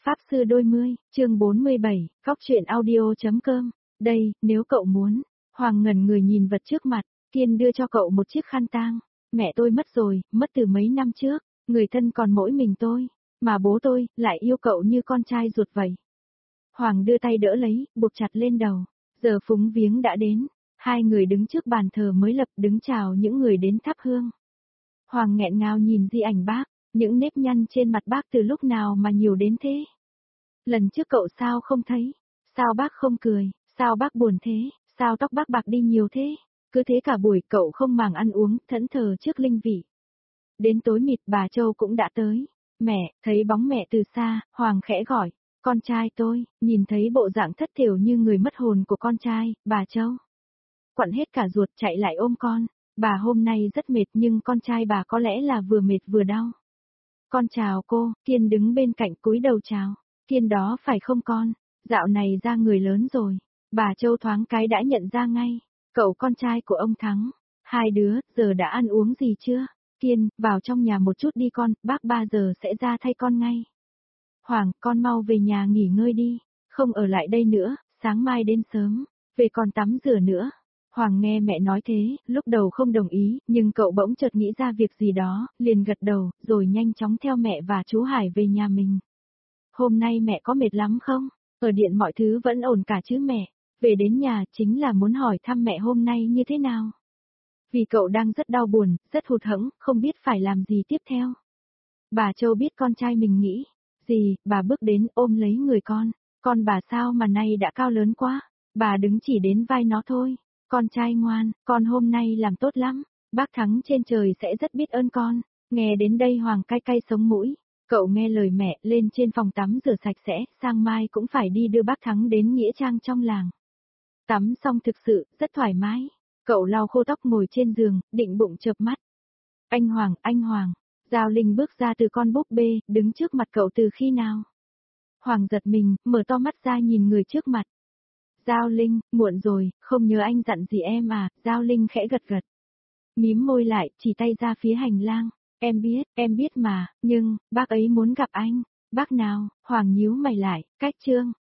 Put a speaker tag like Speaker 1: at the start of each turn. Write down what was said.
Speaker 1: Pháp sư đôi mươi, chương 47, góc truyện audio.com. Đây, nếu cậu muốn. Hoàng ngẩn người nhìn vật trước mặt, Kiên đưa cho cậu một chiếc khăn tang. Mẹ tôi mất rồi, mất từ mấy năm trước, người thân còn mỗi mình tôi, mà bố tôi lại yêu cậu như con trai ruột vậy. Hoàng đưa tay đỡ lấy, buộc chặt lên đầu. Giờ phúng viếng đã đến, hai người đứng trước bàn thờ mới lập đứng chào những người đến thắp hương. Hoàng nghẹn ngào nhìn di ảnh bác, những nếp nhăn trên mặt bác từ lúc nào mà nhiều đến thế. Lần trước cậu sao không thấy, sao bác không cười, sao bác buồn thế, sao tóc bác bạc đi nhiều thế, cứ thế cả buổi cậu không màng ăn uống, thẫn thờ trước linh vị. Đến tối mịt bà Châu cũng đã tới, mẹ, thấy bóng mẹ từ xa, Hoàng khẽ gọi, con trai tôi, nhìn thấy bộ dạng thất thểu như người mất hồn của con trai, bà Châu. Quặn hết cả ruột chạy lại ôm con, bà hôm nay rất mệt nhưng con trai bà có lẽ là vừa mệt vừa đau. Con chào cô, Kiên đứng bên cạnh cúi đầu chào. Kiên đó phải không con, dạo này ra người lớn rồi. Bà Châu thoáng cái đã nhận ra ngay, cậu con trai của ông Thắng. Hai đứa, giờ đã ăn uống gì chưa? Kiên, vào trong nhà một chút đi con, bác 3 giờ sẽ ra thay con ngay. Hoàng, con mau về nhà nghỉ ngơi đi, không ở lại đây nữa, sáng mai đến sớm, về còn tắm rửa nữa. Hoàng nghe mẹ nói thế, lúc đầu không đồng ý, nhưng cậu bỗng chợt nghĩ ra việc gì đó, liền gật đầu, rồi nhanh chóng theo mẹ và chú Hải về nhà mình. Hôm nay mẹ có mệt lắm không? Ở điện mọi thứ vẫn ổn cả chứ mẹ? Về đến nhà chính là muốn hỏi thăm mẹ hôm nay như thế nào. Vì cậu đang rất đau buồn, rất hụt hẫng, không biết phải làm gì tiếp theo. Bà Châu biết con trai mình nghĩ gì, bà bước đến ôm lấy người con bà sao mà nay đã cao lớn quá, bà đứng chỉ đến vai nó thôi. Con trai ngoan, con hôm nay làm tốt lắm, bác Thắng trên trời sẽ rất biết ơn con. Nghe đến đây Hoàng cay cay sống mũi, cậu nghe lời mẹ lên trên phòng tắm rửa sạch sẽ, sang mai cũng phải đi đưa bác Thắng đến nghĩa trang trong làng. Tắm xong thực sự, rất thoải mái, cậu lau khô tóc ngồi trên giường, định bụng chợp mắt. Anh Hoàng, Giao Linh bước ra từ con búp bê, đứng trước mặt cậu từ khi nào? Hoàng giật mình, mở to mắt ra nhìn người trước mặt. Giao Linh, muộn rồi, không nhớ anh dặn gì em à, Giao Linh khẽ gật gật. Mím môi lại, chỉ tay ra phía hành lang, em biết mà, nhưng, bác ấy muốn gặp anh, bác nào, Hoàng nhíu mày lại, cách Trương,